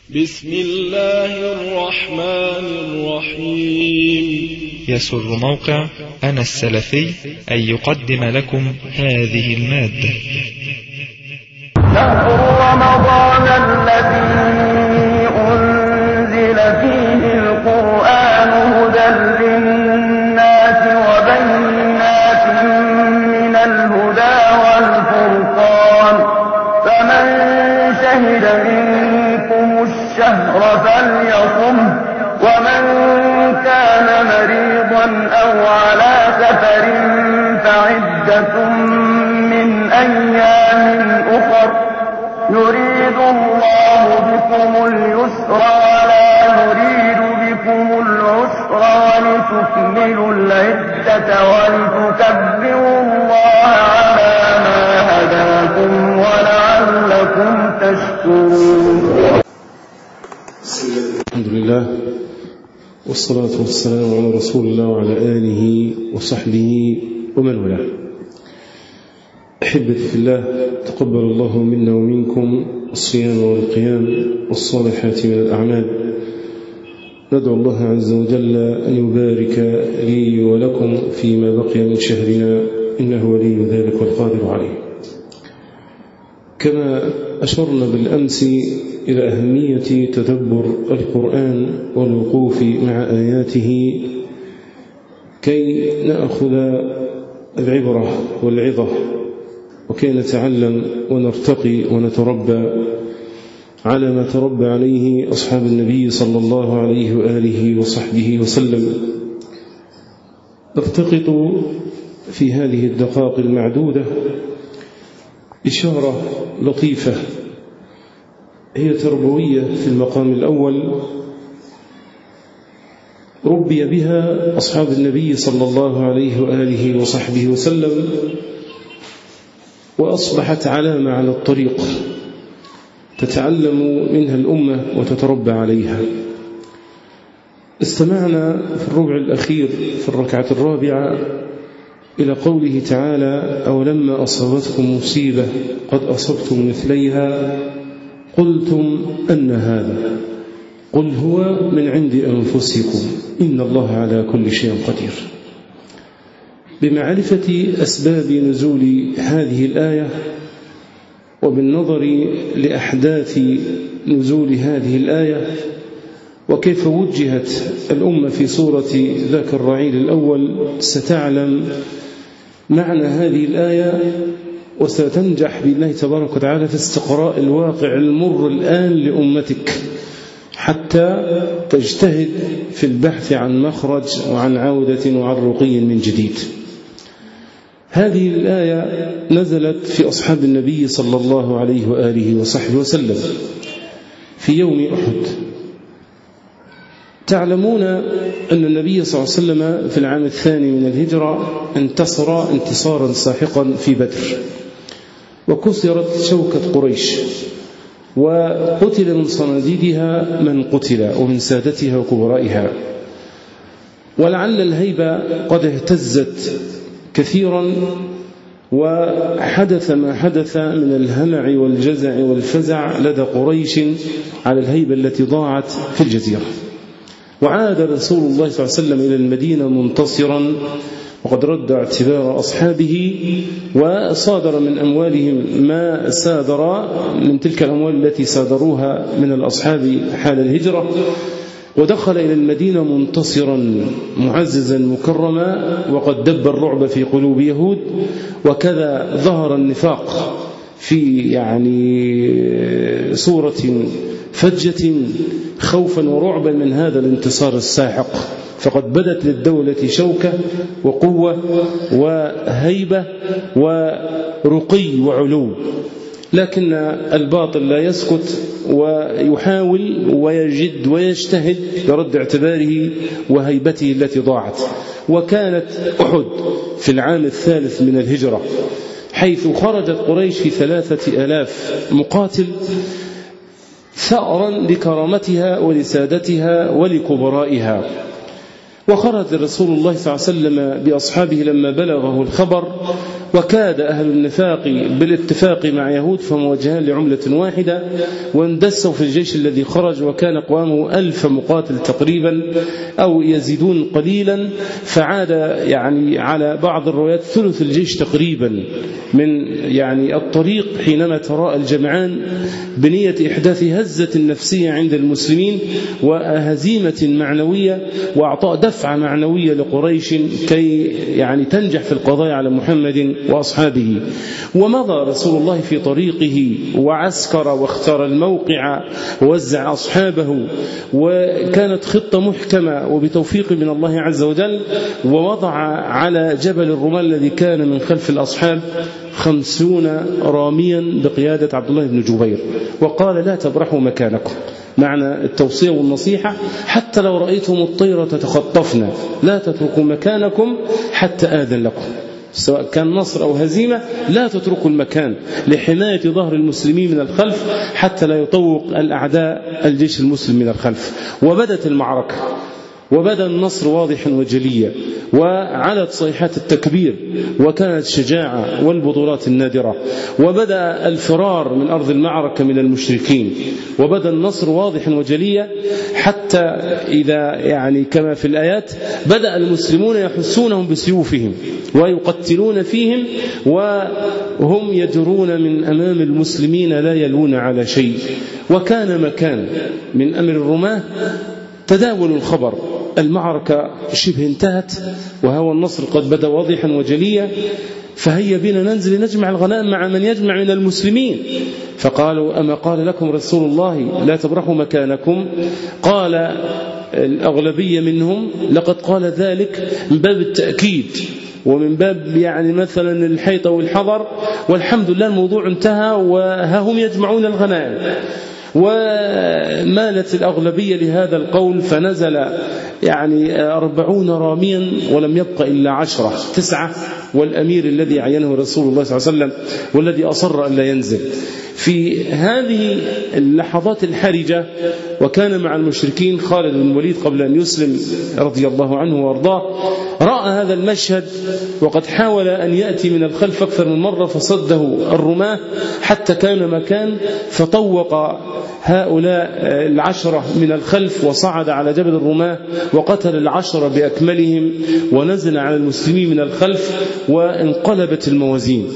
بسم الله الرحمن الرحيم. يسر موقع أنا السلفي أن يقدم لكم هذه المادة. شهر رمضان الذي أنزل فيه القرآن هدى للناس وبينات من الهدى والفرقان، فمن شهد منكم الشهر فليصمه، ومن كان مريضا أو على سفر فعدة من أيام أخر، يريد الله بكم اليسر ولا يريد بكم العسر ولتكملوا العدة ولتكبروا الله على ما هداكم ولعلكم تشكرون. الحمد لله والصلاة والسلام على رسول الله وعلى آله وصحبه ومن والاه. أحبتي في الله، تقبل الله منا ومنكم الصيام والقيام والصالحات من الأعمال. ندعو الله عز وجل أن يبارك لي ولكم فيما بقي من شهرنا، إنه ولي ذلك والقادر عليه. كما أشرنا بالأمس إلى أهمية تدبر القرآن والوقوف مع آياته كي نأخذ العبرة والعظة، وكي نتعلم ونرتقي ونتربى على ما تربى عليه أصحاب النبي صلى الله عليه وآله وصحبه وسلم. نلتقط في هذه الدقائق المعدودة إشارة لطيفة هي تربوية في المقام الأول، ربي بها أصحاب النبي صلى الله عليه وآله وصحبه وسلم، وأصبحت علامة على الطريق تتعلم منها الأمة وتتربى عليها. استمعنا في الربع الأخير في الركعة الرابعة إلى قوله تعالى: أولما أصابتكم مصيبة قد أصبتم مثليها قلتم أن هذا، قل هو من عند أنفسكم إن الله على كل شيء قدير. بمعرفة أسباب نزول هذه الآية وبالنظر لأحداث نزول هذه الآية وكيف وجهت الأمة في صورة ذاك الرعيل الأول، ستعلم معنى هذه الآية وستنجح بالله تبارك وتعالى في استقراء الواقع المر الآن لأمتك، حتى تجتهد في البحث عن مخرج وعن عودة وعن رقي من جديد. هذه الآية نزلت في أصحاب النبي صلى الله عليه وآله وصحبه وسلم في يوم أحد. تعلمون أن النبي صلى الله عليه وسلم في العام الثاني من الهجرة انتصر انتصارا ساحقا في بدر، وكسرت شوكة قريش، وقتل من صناديدها من قتل ومن سادتها وكبرائها، ولعل الهيبة قد اهتزت كثيرا، وحدث ما حدث من الهلع والجزع والفزع لدى قريش على الهيبة التي ضاعت في الجزيرة. وعاد رسول الله صلى الله عليه وسلم إلى المدينة منتصرا، وقد رد اعتبار أصحابه، وصادر من أموالهم ما صادر من تلك الأموال التي صادروها من الأصحاب حال الهجرة، ودخل إلى المدينة منتصرا معززا مكرما، وقد دب الرعب في قلوب يهود، وكذا ظهر النفاق في صورة فجة خوفا ورعبا من هذا الانتصار الساحق. فقد بدت للدولة شوكة وقوة وهيبة ورقي وعلو، لكن الباطل لا يسكت ويحاول ويجد ويجتهد لرد اعتباره وهيبته التي ضاعت. وكانت أحد في العام الثالث من الهجرة، حيث خرجت قريش في 3000 مقاتل ثأرا لكرامتها ولسادتها ولكبرائها. وخرج رسول الله صلى الله عليه وسلم بأصحابه لما بلغه الخبر، وكاد أهل النفاق بالاتفاق مع يهود فموجهان لعملة واحدة، واندسوا في الجيش الذي خرج، وكان قوامه 1000 مقاتل تقريبا أو يزيدون قليلا، فعاد يعني على بعض الروايات ثلث الجيش تقريبا من يعني الطريق حينما تراءى الجمعان بنية إحداث هزة نفسية عند المسلمين وهزيمة معنوية وأعطاء دفعة معنوية لقريش كي يعني تنجح في القضاء على محمد وأصحابه. ومضى رسول الله في طريقه وعسكر واختار الموقع ووزع أصحابه، وكانت خطة محكمة وبتوفيق من الله عز وجل، ووضع على جبل الرماة الذي كان من خلف الأصحاب 50 راميا بقيادة عبد الله بن جبير، وقال لا تبرحوا مكانكم، معنى التوصية والنصيحة حتى لو رأيتم الطيرة تتخطفنا لا تتركوا مكانكم حتى آذن لكم، سواء كان نصر أو هزيمة لا تتركوا المكان لحماية ظهر المسلمين من الخلف حتى لا يطوق الأعداء الجيش المسلم من الخلف. وبدت المعركة وبدأ النصر واضحا وجليا، وعلت صيحات التكبير، وكانت شجاعة والبطولات النادرة، وبدأ الفرار من أرض المعركة من المشركين، وبدأ النصر واضحا وجليا، حتى إذا يعني كما في الآيات بدأ المسلمون يحسونهم بسيوفهم ويقتلون فيهم وهم يجرون من أمام المسلمين لا يلون على شيء. وكان مكان من أمر الرماة تداول الخبر، المعركة شبه انتهت وهو النصر قد بدأ واضحا وجليا، فهيا بنا ننزل نجمع الغنائم مع من يجمع من المسلمين. فقالوا أما قال لكم رسول الله لا تبرحوا مكانكم؟ قال الأغلبية منهم لقد قال ذلك من باب التأكيد ومن باب يعني مثلا الحيطة والحذر، والحمد لله الموضوع انتهى وها هم يجمعون الغنائم. ومالت الأغلبية لهذا القول فنزل يعني 40 راميا ولم يبق إلا 9 والأمير الذي عينه رسول الله صلى الله عليه وسلم والذي أصر أن لا ينزل. في هذه اللحظات الحرجة وكان مع المشركين خالد بن الوليد قبل أن يسلم رضي الله عنه وارضاه، رأى هذا المشهد وقد حاول أن يأتي من الخلف أكثر من مرة فصده الرماة حتى كان مكان، فطوق هؤلاء 10 من الخلف وصعد على جبل الرماة وقتل 10 بأكملهم ونزل على المسلمين من الخلف، وانقلبت الموازين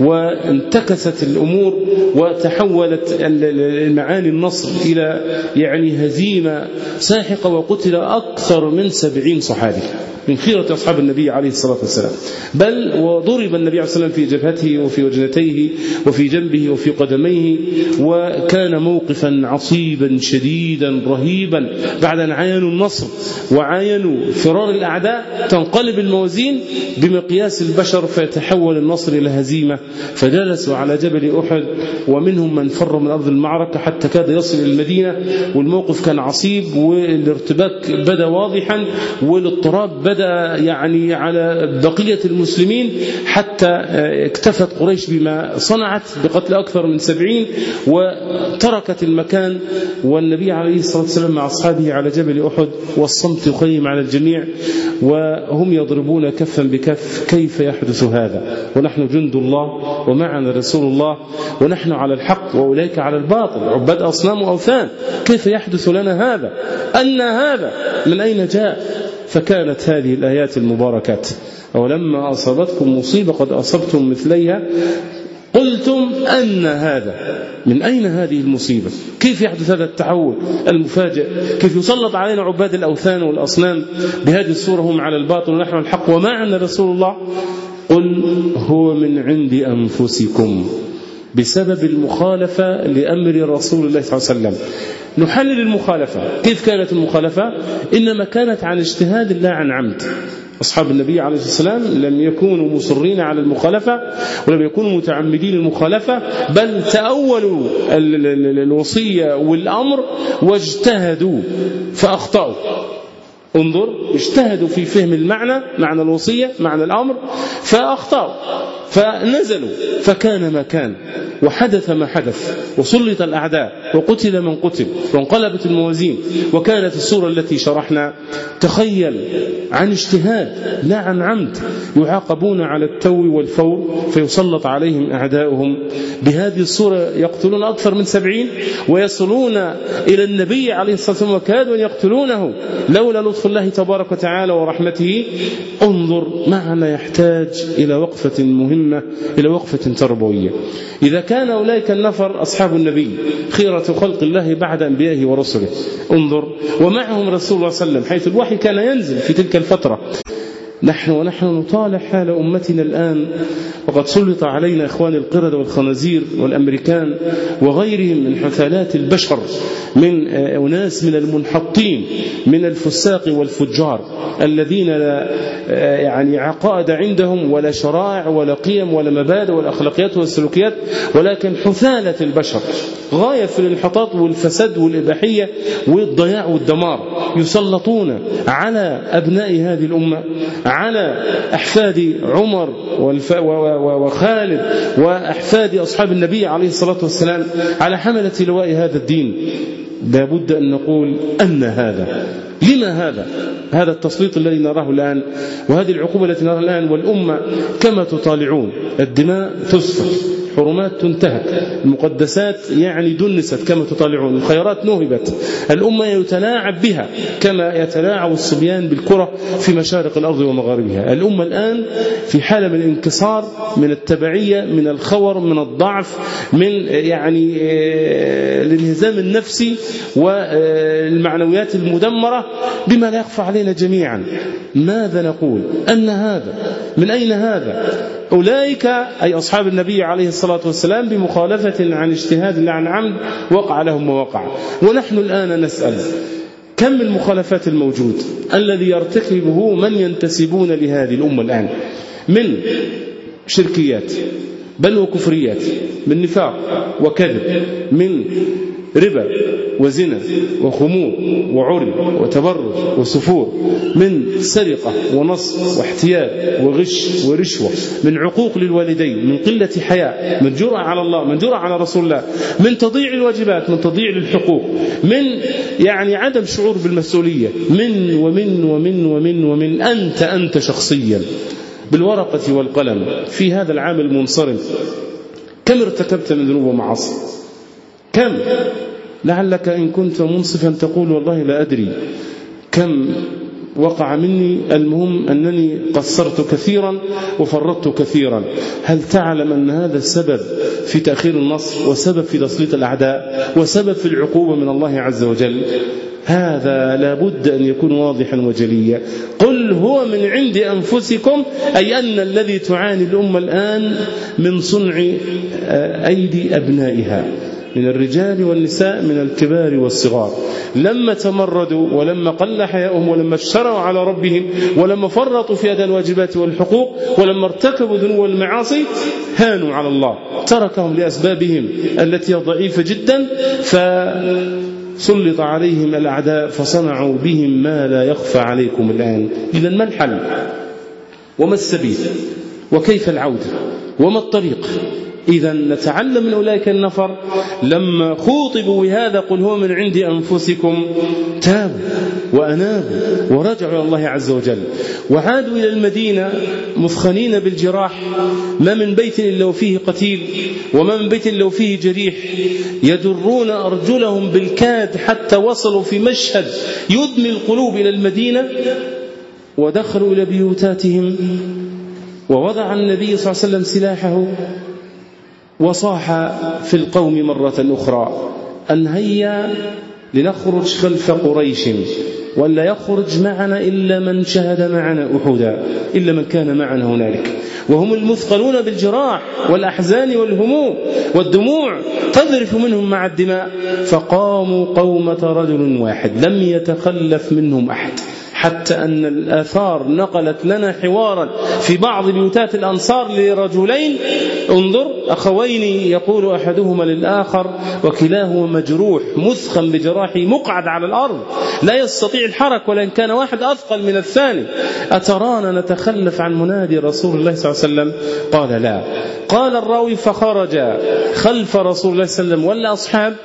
وانتكست الأمور وتحولت المعاني النصر إلى يعني هزيمة ساحقة، وقتل أكثر من 70 صحابي من خيرة أصحاب النبي عليه الصلاة والسلام، بل وضرب النبي عليه الصلاة والسلام في جبهته وفي وجنتيه وفي جنبه وفي قدميه، وكان موقفا عصيبا شديدا رهيبا. بعد أن عاينوا النصر وعاينوا فرار الأعداء تنقلب الموازين بمقياس البشر فيتحول النصر إلى هزيمة، فجلسوا على جبل أحد ومنهم من فر من أرض المعركة حتى كاد يصل إلى المدينة، والموقف كان عصيب والارتباك بدأ واضحا والاضطراب بدأ يعني على بقية المسلمين، حتى اكتفت قريش بما صنعت بقتل أكثر من 70 وتركت المكان، والنبي عليه الصلاة والسلام مع أصحابه على جبل أحد والصمت يخيم على الجميع وهم يضربون كفا بكف. كيف يحدث هذا ونحن جند الله ومعنا رسول الله ونحن على الحق وأولئك على الباطل عباد أصنام وأوثان؟ كيف يحدث لنا هذا؟ أن هذا من أين جاء؟ فكانت هذه الآيات المباركات: ولما أصابتكم مصيبة قد أصبتم مثليها قلتم أن هذا، من أين هذه المصيبة؟ كيف يحدث هذا التحول المفاجئ؟ كيف يسلط علينا عباد الأوثان والأصنام بهذه الصورة هم على الباطل ونحن الحق ومعنا رسول الله؟ قل هو من عند أنفسكم بسبب المخالفة لأمر رسول الله صلى الله عليه وسلم. نحلل المخالفة. كيف كانت المخالفة؟ إنما كانت عن اجتهاد لا عن عمد. أصحاب النبي عليه الصلاة والسلام لم يكونوا مصرين على المخالفة ولم يكونوا متعمدين المخالفة، بل تأولوا الوصية والأمر واجتهدوا فأخطأوا. انظر، اجتهدوا في فهم المعنى، معنى الوصية، معنى الأمر، فأخطأوا. فنزلوا فكان ما كان وحدث ما حدث وسلط الأعداء وقتل من قتل وانقلبت الموازين. وكانت السورة التي شرحنا تخيل عن اجتهاد لا عن عمد يعاقبون على التو والفور فيسلط عليهم أعداؤهم. بهذه السورة يقتلون أكثر من 70 ويصلون إلى النبي عليه الصلاة والسلام وكادوا يقتلونه لولا لطف الله تبارك وتعالى ورحمته. انظر معنا يحتاج إلى وقفة مهمة، إلى وقفة تربوية. إذا كان أولئك النفر أصحاب النبي خيرة خلق الله بعد أنبيائه ورسله، انظر ومعهم رسول الله صلى الله عليه وسلم حيث الوحي كان ينزل في تلك الفترة. ونحن نطالع حال أمتنا الآن، وقد سلط علينا إخوان القردة والخنازير والأمريكان وغيرهم من حثالات البشر، من أناس من المنحطين من الفساق والفجار الذين لا يعني عقائد عندهم ولا شرائع ولا قيم ولا مبادئ ولا أخلاقيات والسلوكيات، ولكن حثالة البشر غاية في الانحطاط والفساد والإباحية والضياع والدمار. يسلطون على أبناء هذه الأمة، على أحفاد عمر وخالد وأحفاد أصحاب النبي عليه الصلاة والسلام، على حملة لواء هذا الدين. لابد أن نقول أن هذا لما هذا التسليط الذي نراه الآن وهذه العقوبة التي نراها الآن، والأمة كما تطالعون الدماء تسفك، حرمات تنتهك، المقدسات يعني دنست كما تطالعون، الخيرات نهبت، الأمة يتلاعب بها كما يتلاعب الصبيان بالكرة في مشارق الأرض ومغاربها. الأمة الآن في حالة من الانكسار، من التبعية، من الخور، من الضعف، من يعني الانهزام النفسي والمعنويات المدمرة بما لا يخفى علينا جميعا. ماذا نقول؟ أن هذا من أين هذا؟ أولئك أي أصحاب النبي عليه الصلاة والسلام بمخالفة عن اجتهاد لا عن عمد وقع لهم ما وقع. ونحن الآن نسأل كم من المخالفات الموجود الذي يرتكبه من ينتسبون لهذه الأمة الآن من شركيات بل وكفريات، من نفاق وكذب، من ربا وزنا وخمور وعري وتبرج وسفور، من سرقة ونصب واحتيال وغش ورشوة، من عقوق للوالدين، من قلة حياء، من جرأة على الله، من جرأة على رسول الله، من تضييع الواجبات، من تضييع للحقوق، من يعني عدم شعور بالمسؤولية، من ومن ومن ومن ومن أنت شخصيا بالورقة والقلم في هذا العام المنصرم كم ارتكبت من ذنوب ومعاصي؟ كم؟ لعلك إن كنت منصفا تقول والله لا أدري كم وقع مني، المهم أنني قصرت كثيرا وفرطت كثيرا. هل تعلم أن هذا السبب في تأخير النصر، وسبب في تسليط الأعداء، وسبب في العقوبة من الله عز وجل؟ هذا لابد أن يكون واضحا وجليا. قل هو من عند أنفسكم، أي أن الذي تعاني الأمة الآن من صنع أيدي أبنائها من الرجال والنساء، من الكبار والصغار، لما تمردوا ولما قل حياؤهم ولما اشتروا على ربهم ولما فرطوا في أداء الواجبات والحقوق ولما ارتكبوا ذنوب والمعاصي هانوا على الله، تركهم لأسبابهم التي ضعيفة جدا، فسلط عليهم الأعداء فصنعوا بهم ما لا يخفى عليكم الآن. إذن ما الحل؟ وما السبيل؟ وكيف العودة؟ وما الطريق؟ إذا نتعلم من أولئك النفر لما خوطبوا بهذا قل هو من عند أنفسكم تابوا وأنابوا ورجعوا إلى الله عز وجل وعادوا إلى المدينة مثخنين بالجراح، ما من بيت إلا وفيه قتيل وما من بيت إلا وفيه جريح، يدرون أرجلهم بالكاد حتى وصلوا في مشهد يدمي القلوب إلى المدينة، ودخلوا إلى بيوتاتهم ووضع النبي صلى الله عليه وسلم سلاحه وصاح في القوم مرة أخرى أن هيا لنخرج خلف قريش ولا يخرج معنا إلا من شهد معنا أحدا، إلا من كان معنا هنالك، وهم المثقلون بالجراح والأحزان والهموم والدموع تذرف منهم مع الدماء. فقاموا قومة رجل واحد لم يتخلف منهم أحد حتى أن الآثار نقلت لنا حوارا في بعض بيوتات الأنصار لرجلين، انظر، أخوين يقول أحدهما للآخر وكلاهما مجروح مثخن بجراحه مقعد على الأرض لا يستطيع الحرك، ولن كان واحد أثقل من الثاني، أترانا نتخلف عن منادي رسول الله صلى الله عليه وسلم؟ قال لا. قال الراوي فخرج خلف رسول الله صلى الله عليه وسلم والأصحاب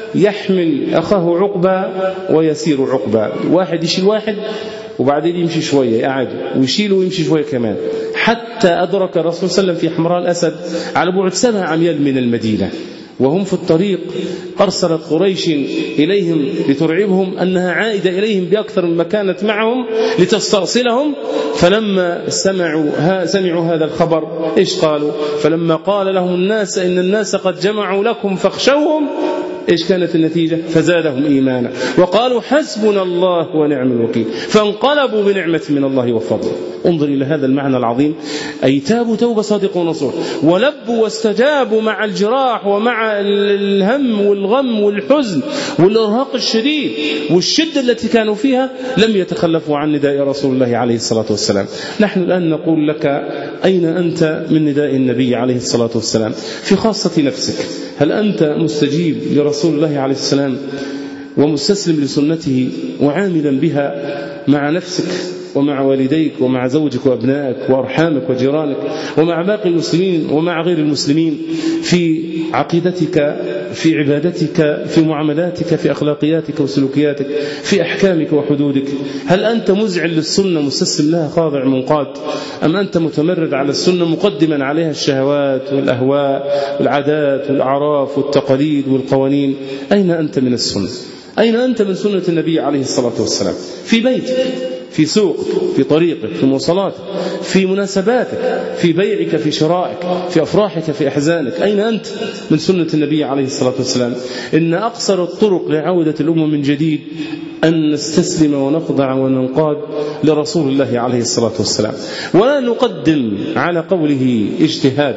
يحمل أخاه عقبة ويسير عقبة، واحد يشيل واحد وبعدين يمشي شوية يقعد ويشيله ويمشي شوية كمان، حتى أدرك الرسول صلى الله عليه وسلم في حمراء الأسد على بعد 7 أميال من المدينة. وهم في الطريق أرسلت قريش إليهم لترعبهم أنها عائدة إليهم بأكثر مما كانت معهم لتستأصلهم، فلما سمعوا هذا الخبر إيش قالوا؟ فلما قال لهم الناس إن الناس قد جمعوا لكم فاخشوهم، إيش كانت النتيجة؟ فزادهم إيمانا وقالوا حسبنا الله ونعم الوكيل، فانقلبوا بنعمة من الله وفضل. انظر إلى هذا المعنى العظيم، أي تابوا توبة صادق ونصوح، ولبوا واستجابوا مع الجراح ومع الهم والغم والحزن والإرهاق الشديد والشدة التي كانوا فيها، لم يتخلفوا عن نداء رسول الله عليه الصلاة والسلام. نحن الآن نقول لك أين أنت من نداء النبي عليه الصلاة والسلام في خاصة نفسك؟ هل أنت مستجيب لرسول الله عليه السلام ومستسلم لسنته وعاملا بها مع نفسك ومع والديك ومع زوجك وأبنائك وأرحامك وجيرانك ومع باقي المسلمين ومع غير المسلمين في عقيدتك، في عبادتك، في معاملاتك، في أخلاقياتك وسلوكياتك، في أحكامك وحدودك؟ هل أنت مذعن للسنة مستسلم لها خاضع منقاد، أم أنت متمرد على السنة مقدما عليها الشهوات والأهواء والعادات والأعراف والتقاليد والقوانين؟ أين أنت من السنة؟ أين أنت من سنة النبي عليه الصلاة والسلام؟ في بيتك، في سوقك، في طريقك، في مواصلاتك، في مناسباتك، في بيعك، في شرائك، في أفراحك، في أحزانك، أين أنت من سنة النبي عليه الصلاة والسلام؟ إن أقصر الطرق لعودة الأمة من جديد أن نستسلم ونخضع وننقاد لرسول الله عليه الصلاة والسلام، ولا نقدم على قوله اجتهاد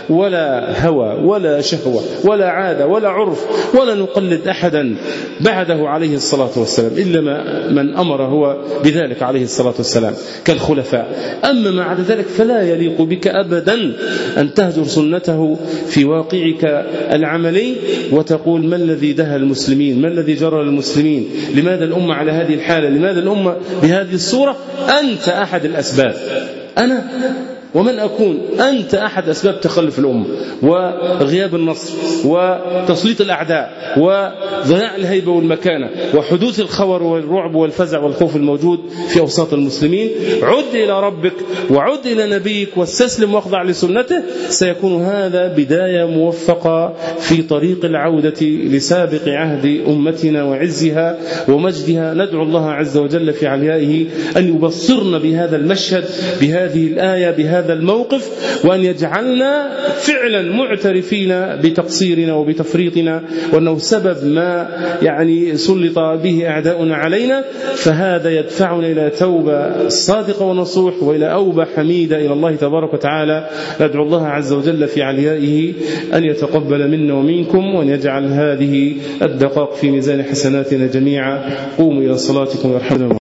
ولا هوى ولا شهوة ولا عادة ولا عرف، ولا نقلد أحدا بعده عليه الصلاة والسلام إلا من أمر هو بذلك عليه الصلاة والسلام كالخلفاء. أما ما عدا ذلك فلا يليق بك أبدا أن تهجر سنته في واقعك العملي وتقول ما الذي دهى المسلمين، ما الذي جرى المسلمين، لماذا الأمة على هذه الحالة، لماذا الأمة بهذه الصورة؟ أنت أحد الأسباب، أنا ومن أكون؟ أنت أحد أسباب تخلف الأمة وغياب النصر وتسليط الأعداء وضياع الهيبة والمكانة وحدوث الخور والرعب والفزع والخوف الموجود في أوساط المسلمين. عد إلى ربك وعد إلى نبيك واستسلم واخضع لسنته، سيكون هذا بداية موفقة في طريق العودة لسابق عهد أمتنا وعزها ومجدها. ندعو الله عز وجل في عليائه أن يبصرنا بهذا المشهد، بهذه الآية، بهذا الموقف، وأن يجعلنا فعلا معترفين بتقصيرنا وبتفريطنا، وأنه سبب ما سلط به أعداؤنا علينا، فهذا يدفعنا إلى توبة صادقة ونصوح وإلى أوبة حميدة إلى الله تبارك وتعالى. ندعو الله عز وجل في عليائه أن يتقبل منا ومنكم، وأن يجعل هذه الدقائق في ميزان حسناتنا جميعا. قوموا إلى صلاتكم ويرحمنا.